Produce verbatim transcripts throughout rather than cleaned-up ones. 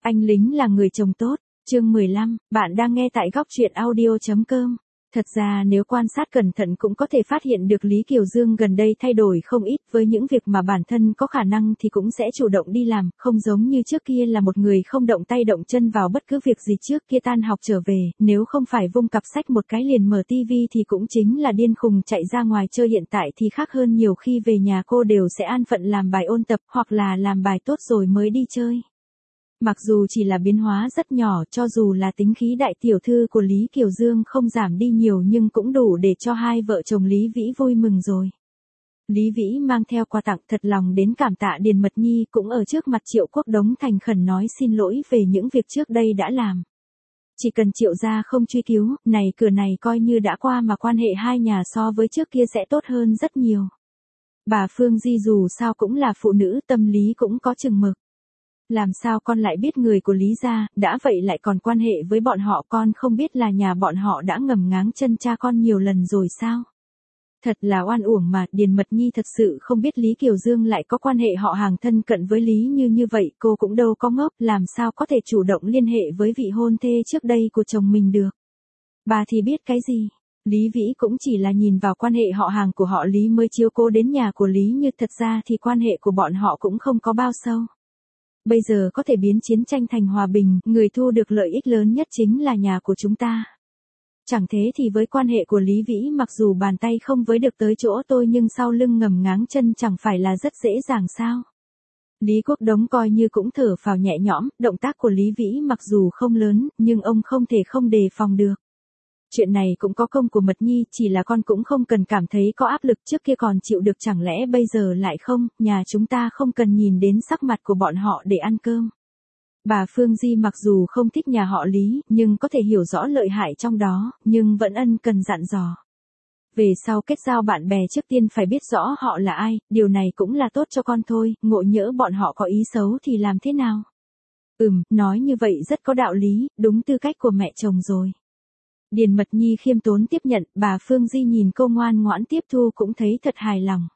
Anh lính là người chồng tốt, chương mười lăm, bạn đang nghe tại góc truyện audio chấm com. Thật ra nếu quan sát cẩn thận cũng có thể phát hiện được Lý Kiều Dương gần đây thay đổi không ít, với những việc mà bản thân có khả năng thì cũng sẽ chủ động đi làm, không giống như trước kia là một người không động tay động chân vào bất cứ việc gì. Trước kia tan học trở về, nếu không phải vung cặp sách một cái liền mở tivi thì cũng chính là điên khùng chạy ra ngoài chơi. Hiện tại thì khác hơn nhiều, khi về nhà cô đều sẽ an phận làm bài ôn tập hoặc là làm bài tốt rồi mới đi chơi. Mặc dù chỉ là biến hóa rất nhỏ, cho dù là tính khí đại tiểu thư của Lý Kiều Dương không giảm đi nhiều nhưng cũng đủ để cho hai vợ chồng Lý Vĩ vui mừng rồi. Lý Vĩ mang theo quà tặng, thật lòng đến cảm tạ Điền Mật Nhi, cũng ở trước mặt Triệu Quốc Đống thành khẩn nói xin lỗi về những việc trước đây đã làm. Chỉ cần Triệu gia không truy cứu, này cửa này coi như đã qua, mà quan hệ hai nhà so với trước kia sẽ tốt hơn rất nhiều. Bà Phương Di dù sao cũng là phụ nữ, tâm lý cũng có chừng mực. Làm sao con lại biết người của Lý gia, đã vậy lại còn quan hệ với bọn họ, con không biết là nhà bọn họ đã ngầm ngáng chân cha con nhiều lần rồi sao? Thật là oan uổng mà. Điền Mật Nhi thật sự không biết Lý Kiều Dương lại có quan hệ họ hàng thân cận với Lý Như như vậy, cô cũng đâu có ngốc, làm sao có thể chủ động liên hệ với vị hôn thê trước đây của chồng mình được. Bà thì biết cái gì? Lý Vĩ cũng chỉ là nhìn vào quan hệ họ hàng của họ Lý mới chiếu cố đến nhà của Lý Như, thật ra thì quan hệ của bọn họ cũng không có bao sâu. Bây giờ có thể biến chiến tranh thành hòa bình, người thu được lợi ích lớn nhất chính là nhà của chúng ta. Chẳng thế thì với quan hệ của Lý Vĩ, mặc dù bàn tay không với được tới chỗ tôi nhưng sau lưng ngầm ngáng chân chẳng phải là rất dễ dàng sao? Lý Quốc Đống coi như cũng thở phào nhẹ nhõm, động tác của Lý Vĩ mặc dù không lớn, nhưng ông không thể không đề phòng được. Chuyện này cũng có công của Mật Nhi, chỉ là con cũng không cần cảm thấy có áp lực, trước kia còn chịu được chẳng lẽ bây giờ lại không? Nhà chúng ta không cần nhìn đến sắc mặt của bọn họ để ăn cơm. Bà Phương Di mặc dù không thích nhà họ Lý, nhưng có thể hiểu rõ lợi hại trong đó, nhưng vẫn ân cần dặn dò. Về sau kết giao bạn bè trước tiên phải biết rõ họ là ai, điều này cũng là tốt cho con thôi, ngộ nhỡ bọn họ có ý xấu thì làm thế nào? Ừm, nói như vậy rất có đạo lý, đúng tư cách của mẹ chồng rồi. Điền Mật Nhi khiêm tốn tiếp nhận, bà Phương Di nhìn cô ngoan ngoãn tiếp thu cũng thấy thật hài lòng.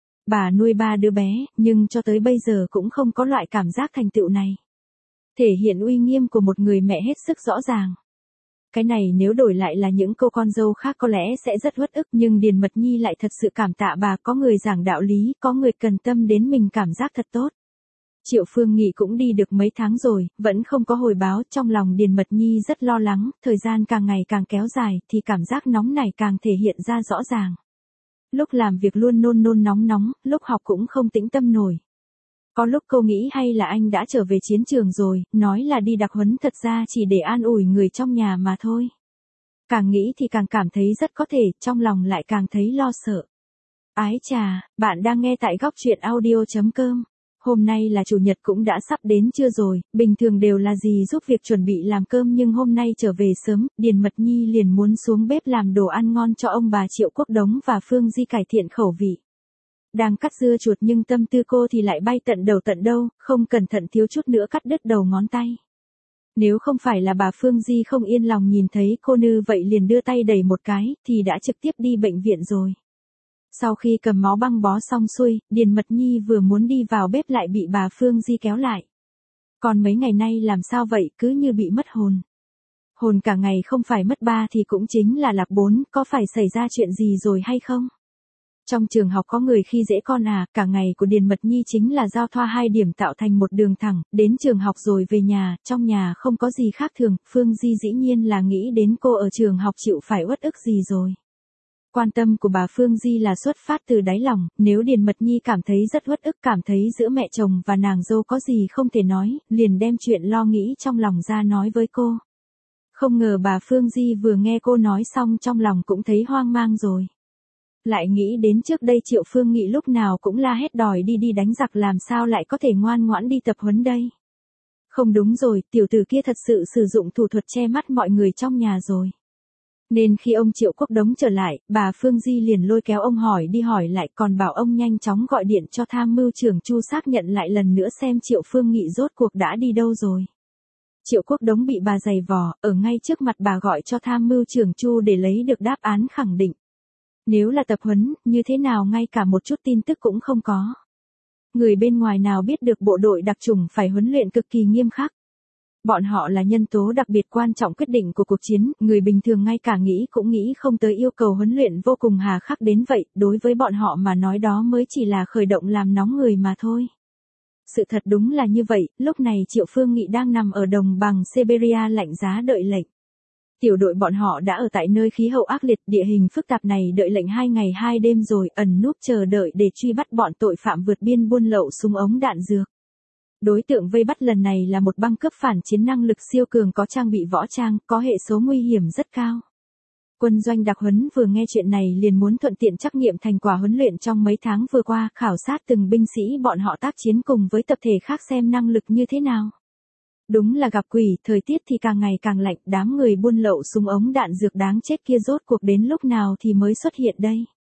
Bà nuôi ba đứa bé, nhưng cho tới bây giờ cũng không có loại cảm giác thành tựu này. Thể hiện uy nghiêm của một người mẹ hết sức rõ ràng. Cái này nếu đổi lại là những cô con dâu khác có lẽ sẽ rất uất ức, nhưng Điền Mật Nhi lại thật sự cảm tạ bà, có người giảng đạo lý, có người cần tâm đến mình, cảm giác thật tốt. Triệu Phương Nghị cũng đi được mấy tháng rồi, vẫn không có hồi báo, trong lòng Điền Mật Nhi rất lo lắng, thời gian càng ngày càng kéo dài, thì cảm giác nóng này càng thể hiện ra rõ ràng. Lúc làm việc luôn nôn nôn nóng nóng, lúc học cũng không tĩnh tâm nổi. Có lúc cô nghĩ hay là anh đã trở về chiến trường rồi, nói là đi đặc huấn thật ra chỉ để an ủi người trong nhà mà thôi. Càng nghĩ thì càng cảm thấy rất có thể, trong lòng lại càng thấy lo sợ. Ái chà, bạn đang nghe tại góc truyện audio chấm com. Hôm nay là chủ nhật cũng đã sắp đến trưa rồi, bình thường đều là dì giúp việc chuẩn bị làm cơm nhưng hôm nay trở về sớm, Điền Mật Nhi liền muốn xuống bếp làm đồ ăn ngon cho ông bà Triệu Quốc Đống và Phương Di cải thiện khẩu vị. Đang cắt dưa chuột nhưng tâm tư cô thì lại bay tận đầu tận đâu, không cẩn thận thiếu chút nữa cắt đứt đầu ngón tay. Nếu không phải là bà Phương Di không yên lòng nhìn thấy cô nư vậy liền đưa tay đẩy một cái, thì đã trực tiếp đi bệnh viện rồi. Sau khi cầm máu băng bó xong xuôi, Điền Mật Nhi vừa muốn đi vào bếp lại bị bà Phương Di kéo lại. Còn mấy ngày nay làm sao vậy, cứ như bị mất hồn. Hồn cả ngày không phải mất ba thì cũng chính là lạc bốn, có phải xảy ra chuyện gì rồi hay không? Trong trường học có người khi dễ con à, cả ngày của Điền Mật Nhi chính là giao thoa hai điểm tạo thành một đường thẳng, đến trường học rồi về nhà, trong nhà không có gì khác thường, Phương Di dĩ nhiên là nghĩ đến cô ở trường học chịu phải uất ức gì rồi. Quan tâm của bà Phương Di là xuất phát từ đáy lòng, nếu Điền Mật Nhi cảm thấy rất uất ức, cảm thấy giữa mẹ chồng và nàng dâu có gì không thể nói, liền đem chuyện lo nghĩ trong lòng ra nói với cô. Không ngờ bà Phương Di vừa nghe cô nói xong trong lòng cũng thấy hoang mang rồi. Lại nghĩ đến trước đây Triệu Phương Nghị lúc nào cũng la hét đòi đi đi đánh giặc, làm sao lại có thể ngoan ngoãn đi tập huấn đây. Không đúng rồi, tiểu tử kia thật sự sử dụng thủ thuật che mắt mọi người trong nhà rồi. Nên khi ông Triệu Quốc Đống trở lại, bà Phương Di liền lôi kéo ông hỏi đi hỏi lại, còn bảo ông nhanh chóng gọi điện cho tham mưu trưởng Chu xác nhận lại lần nữa xem Triệu Phương Nghị rốt cuộc đã đi đâu rồi. Triệu Quốc Đống bị bà giày vò, ở ngay trước mặt bà gọi cho tham mưu trưởng Chu để lấy được đáp án khẳng định. Nếu là tập huấn, như thế nào ngay cả một chút tin tức cũng không có. Người bên ngoài nào biết được bộ đội đặc chủng phải huấn luyện cực kỳ nghiêm khắc. Bọn họ là nhân tố đặc biệt quan trọng quyết định của cuộc chiến, người bình thường ngay cả nghĩ cũng nghĩ không tới yêu cầu huấn luyện vô cùng hà khắc đến vậy, đối với bọn họ mà nói đó mới chỉ là khởi động làm nóng người mà thôi. Sự thật đúng là như vậy, lúc này Triệu Phương Nghị đang nằm ở đồng bằng Siberia lạnh giá đợi lệnh. Tiểu đội bọn họ đã ở tại nơi khí hậu ác liệt, địa hình phức tạp này đợi lệnh hai ngày hai đêm rồi, ẩn núp chờ đợi để truy bắt bọn tội phạm vượt biên buôn lậu súng ống đạn dược. Đối tượng vây bắt lần này là một băng cướp phản chiến năng lực siêu cường có trang bị võ trang, có hệ số nguy hiểm rất cao. Quân doanh đặc huấn vừa nghe chuyện này liền muốn thuận tiện trắc nghiệm thành quả huấn luyện trong mấy tháng vừa qua, khảo sát từng binh sĩ bọn họ tác chiến cùng với tập thể khác xem năng lực như thế nào. Đúng là gặp quỷ, thời tiết thì càng ngày càng lạnh, đám người buôn lậu súng ống đạn dược đáng chết kia rốt cuộc đến lúc nào thì mới xuất hiện đây.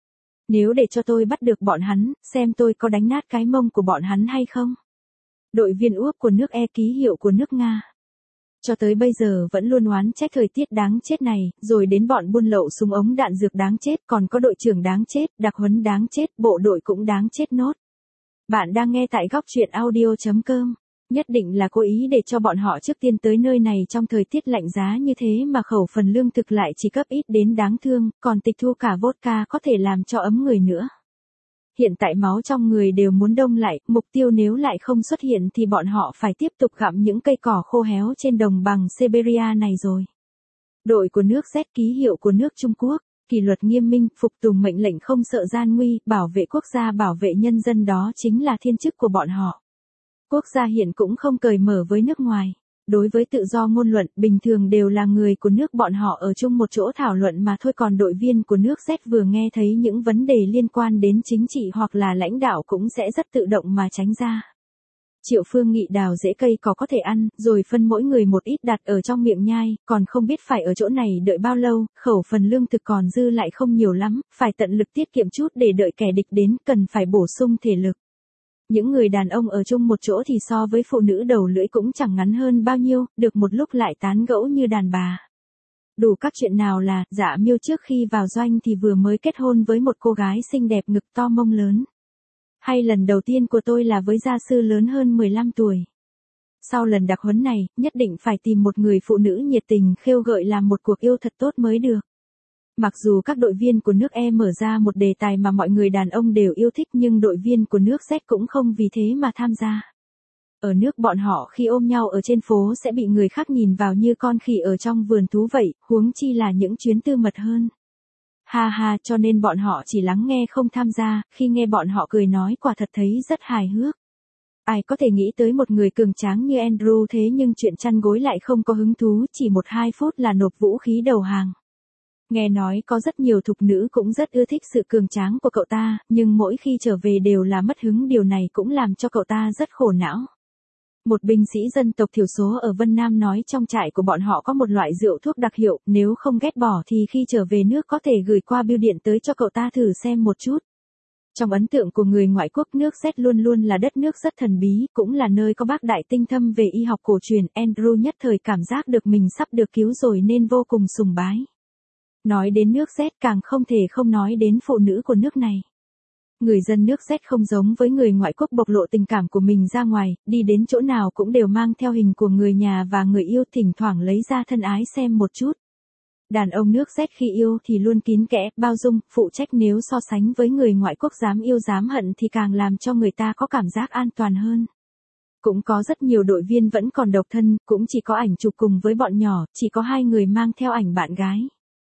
Nếu để cho tôi bắt được bọn hắn, xem tôi có đánh nát cái mông của bọn hắn hay không. Đội viên úp của nước E ký hiệu của nước Nga. Cho tới bây giờ vẫn luôn oán trách thời tiết đáng chết này, rồi đến bọn buôn lậu súng ống đạn dược đáng chết, còn có đội trưởng đáng chết, đặc huấn đáng chết, bộ đội cũng đáng chết nốt. Bạn đang nghe tại góc truyện audio chấm com. Nhất định là cố ý để cho bọn họ trước tiên tới nơi này trong thời tiết lạnh giá như thế mà khẩu phần lương thực lại chỉ cấp ít đến đáng thương, còn tịch thu cả vodka có thể làm cho ấm người nữa. Hiện tại máu trong người đều muốn đông lại, mục tiêu nếu lại không xuất hiện thì bọn họ phải tiếp tục gặm những cây cỏ khô héo trên đồng bằng Siberia này rồi. Đội của nước Z ký hiệu của nước Trung Quốc, kỷ luật nghiêm minh, phục tùng mệnh lệnh không sợ gian nguy, bảo vệ quốc gia bảo vệ nhân dân đó chính là thiên chức của bọn họ. Quốc gia hiện cũng không cởi mở với nước ngoài. Đối với tự do ngôn luận, bình thường đều là người của nước bọn họ ở chung một chỗ thảo luận mà thôi, còn đội viên của nước Z vừa nghe thấy những vấn đề liên quan đến chính trị hoặc là lãnh đạo cũng sẽ rất tự động mà tránh ra. Triệu Phương Nghị đào rễ cây cỏ có thể ăn, rồi phân mỗi người một ít đặt ở trong miệng nhai, còn không biết phải ở chỗ này đợi bao lâu, khẩu phần lương thực còn dư lại không nhiều lắm, phải tận lực tiết kiệm chút để đợi kẻ địch đến, cần phải bổ sung thể lực. Những người đàn ông ở chung một chỗ thì so với phụ nữ đầu lưỡi cũng chẳng ngắn hơn bao nhiêu, được một lúc lại tán gẫu như đàn bà. Đủ các chuyện nào là, Dạ Miêu trước khi vào doanh thì vừa mới kết hôn với một cô gái xinh đẹp ngực to mông lớn. Hay lần đầu tiên của tôi là với gia sư lớn hơn mười lăm tuổi. Sau lần đặc huấn này, nhất định phải tìm một người phụ nữ nhiệt tình khêu gợi làm một cuộc yêu thật tốt mới được. Mặc dù các đội viên của nước E mở ra một đề tài mà mọi người đàn ông đều yêu thích nhưng đội viên của nước Z cũng không vì thế mà tham gia. Ở nước bọn họ khi ôm nhau ở trên phố sẽ bị người khác nhìn vào như con khỉ ở trong vườn thú vậy, huống chi là những chuyến tư mật hơn. Ha ha, cho nên bọn họ chỉ lắng nghe không tham gia, khi nghe bọn họ cười nói quả thật thấy rất hài hước. Ai có thể nghĩ tới một người cường tráng như Andrew thế nhưng chuyện chăn gối lại không có hứng thú, chỉ một hai phút là nộp vũ khí đầu hàng. Nghe nói có rất nhiều thục nữ cũng rất ưa thích sự cường tráng của cậu ta, nhưng mỗi khi trở về đều là mất hứng, điều này cũng làm cho cậu ta rất khổ não. Một binh sĩ dân tộc thiểu số ở Vân Nam nói trong trại của bọn họ có một loại rượu thuốc đặc hiệu, nếu không ghét bỏ thì khi trở về nước có thể gửi qua bưu điện tới cho cậu ta thử xem một chút. Trong ấn tượng của người ngoại quốc, nước Z luôn luôn là đất nước rất thần bí, cũng là nơi có bác đại tinh thâm về y học cổ truyền. Andrew nhất thời cảm giác được mình sắp được cứu rồi nên vô cùng sùng bái. Nói đến nước Z càng không thể không nói đến phụ nữ của nước này. Người dân nước Z không giống với người ngoại quốc bộc lộ tình cảm của mình ra ngoài, đi đến chỗ nào cũng đều mang theo hình của người nhà và người yêu, thỉnh thoảng lấy ra thân ái xem một chút. Đàn ông nước Z khi yêu thì luôn kín kẽ, bao dung, phụ trách, nếu so sánh với người ngoại quốc dám yêu dám hận thì càng làm cho người ta có cảm giác an toàn hơn. Cũng có rất nhiều đội viên vẫn còn độc thân, cũng chỉ có ảnh chụp cùng với bọn nhỏ, chỉ có hai người mang theo ảnh bạn gái.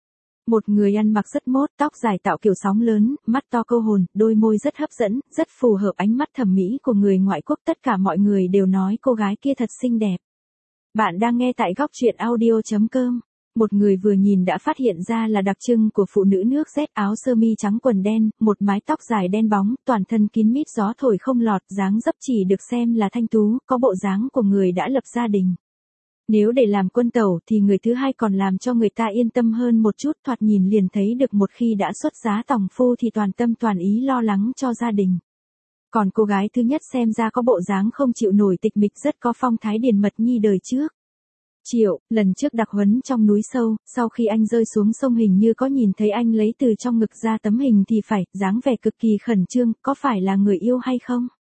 Một người ăn mặc rất mốt, tóc dài tạo kiểu sóng lớn, mắt to câu hồn, đôi môi rất hấp dẫn, rất phù hợp ánh mắt thẩm mỹ của người ngoại quốc, tất cả mọi người đều nói cô gái kia thật xinh đẹp. Bạn đang nghe tại góc truyện audio chấm com. Một người vừa nhìn đã phát hiện ra là đặc trưng của phụ nữ nước Z, áo sơ mi trắng quần đen, một mái tóc dài đen bóng, toàn thân kín mít gió thổi không lọt, dáng dấp chỉ được xem là thanh tú, có bộ dáng của người đã lập gia đình. Nếu để làm quân tẩu thì người thứ hai còn làm cho người ta yên tâm hơn một chút, thoạt nhìn liền thấy được một khi đã xuất giá tòng phu thì toàn tâm toàn ý lo lắng cho gia đình. Còn cô gái thứ nhất xem ra có bộ dáng không chịu nổi tịch mịch, rất có phong thái điền mật nhi đời trước. Triệu, lần trước đặc huấn trong núi sâu, sau khi anh rơi xuống sông hình như có nhìn thấy anh lấy từ trong ngực ra tấm hình thì phải, dáng vẻ cực kỳ khẩn trương, có phải là người yêu hay không?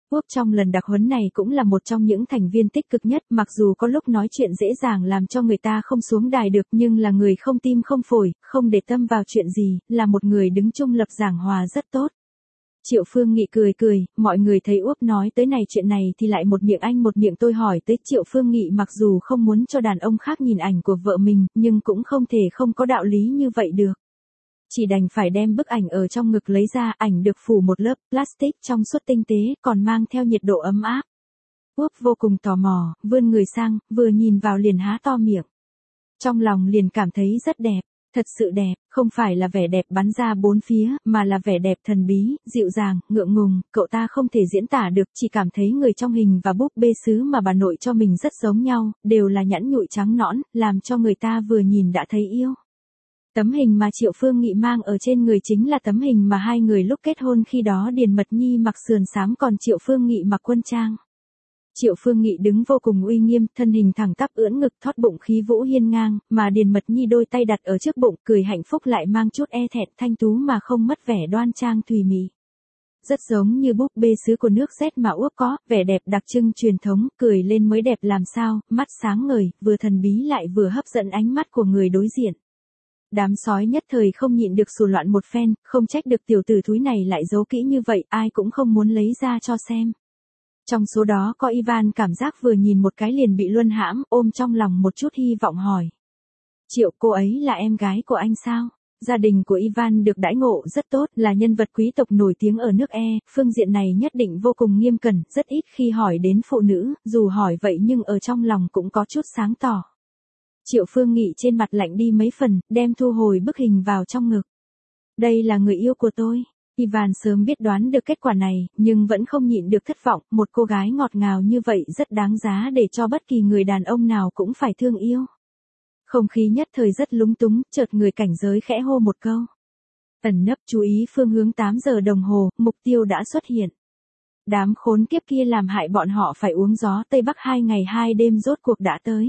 Úc trong lần đặc huấn này cũng là một trong những thành viên tích cực nhất, mặc dù có lúc nói chuyện dễ dàng làm cho người ta không xuống đài được, nhưng là người không tim không phổi, không để tâm vào chuyện gì, là một người đứng trung lập giảng hòa rất tốt. Triệu Phương Nghị cười cười, mọi người thấy Úc nói tới này chuyện này thì lại một miệng anh một miệng tôi hỏi tới. Triệu Phương Nghị mặc dù không muốn cho đàn ông khác nhìn ảnh của vợ mình, nhưng cũng không thể không có đạo lý như vậy được. Chỉ đành phải đem bức ảnh ở trong ngực lấy ra, ảnh được phủ một lớp plastic trong suốt tinh tế, còn mang theo nhiệt độ ấm áp. Úc vô cùng tò mò, vươn người sang, vừa nhìn vào liền há to miệng. Trong lòng liền cảm thấy rất đẹp, thật sự đẹp, không phải là vẻ đẹp bắn ra bốn phía, mà là vẻ đẹp thần bí, dịu dàng, ngượng ngùng, cậu ta không thể diễn tả được, chỉ cảm thấy người trong hình và búp bê sứ mà bà nội cho mình rất giống nhau, đều là nhẵn nhụi trắng nõn, làm cho người ta vừa nhìn đã thấy yêu. Tấm hình mà Triệu Phương Nghị mang ở trên người chính là tấm hình mà hai người lúc kết hôn, khi đó Điền Mật Nhi mặc sườn xám còn Triệu Phương Nghị mặc quân trang. Triệu Phương Nghị đứng vô cùng uy nghiêm, thân hình thẳng tắp ưỡn ngực thót bụng khí vũ hiên ngang, mà Điền Mật Nhi đôi tay đặt ở trước bụng, cười hạnh phúc lại mang chút e thẹn, thanh tú mà không mất vẻ đoan trang thùy mị. Rất giống như búp bê sứ của nước Z mà Úc có, vẻ đẹp đặc trưng truyền thống, cười lên mới đẹp làm sao, mắt sáng ngời, vừa thần bí lại vừa hấp dẫn ánh mắt của người đối diện. Đám sói nhất thời không nhịn được sù loạn một phen, không trách được tiểu tử thúi này lại giấu kỹ như vậy, ai cũng không muốn lấy ra cho xem. Trong số đó có Ivan cảm giác vừa nhìn một cái liền bị luân hãm, ôm trong lòng một chút hy vọng hỏi. Triệu, cô ấy là em gái của anh sao? Gia đình của Ivan được đãi ngộ rất tốt, là nhân vật quý tộc nổi tiếng ở nước E, phương diện này nhất định vô cùng nghiêm cẩn, rất ít khi hỏi đến phụ nữ, dù hỏi vậy nhưng ở trong lòng cũng có chút sáng tỏ. Triệu Phương Nghị trên mặt lạnh đi mấy phần, đem thu hồi bức hình vào trong ngực. Đây là người yêu của tôi. Ivan sớm biết đoán được kết quả này, nhưng vẫn không nhịn được thất vọng, một cô gái ngọt ngào như vậy rất đáng giá để cho bất kỳ người đàn ông nào cũng phải thương yêu. Không khí nhất thời rất lúng túng, chợt người cảnh giới khẽ hô một câu. Ẩn nấp chú ý phương hướng tám giờ đồng hồ, mục tiêu đã xuất hiện. Đám khốn kiếp kia làm hại bọn họ phải uống gió Tây Bắc hai ngày hai đêm rốt cuộc đã tới.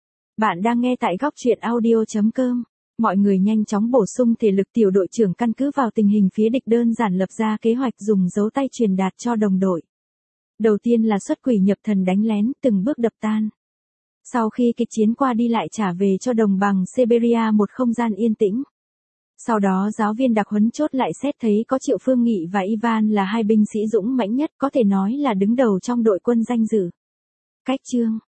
Bạn đang nghe tại góc truyện audio chấm com. Mọi người nhanh chóng bổ sung thể lực, tiểu đội trưởng căn cứ vào tình hình phía địch đơn giản lập ra kế hoạch dùng dấu tay truyền đạt cho đồng đội. Đầu tiên là xuất quỷ nhập thần đánh lén, từng bước đập tan. Sau khi kịch chiến qua đi lại trả về cho đồng bằng Siberia một không gian yên tĩnh. Sau đó giáo viên đặc huấn chốt lại xét thấy có Triệu Phương Nghị và Ivan là hai binh sĩ dũng mãnh nhất, có thể nói là đứng đầu trong đội quân danh dự. Cách chương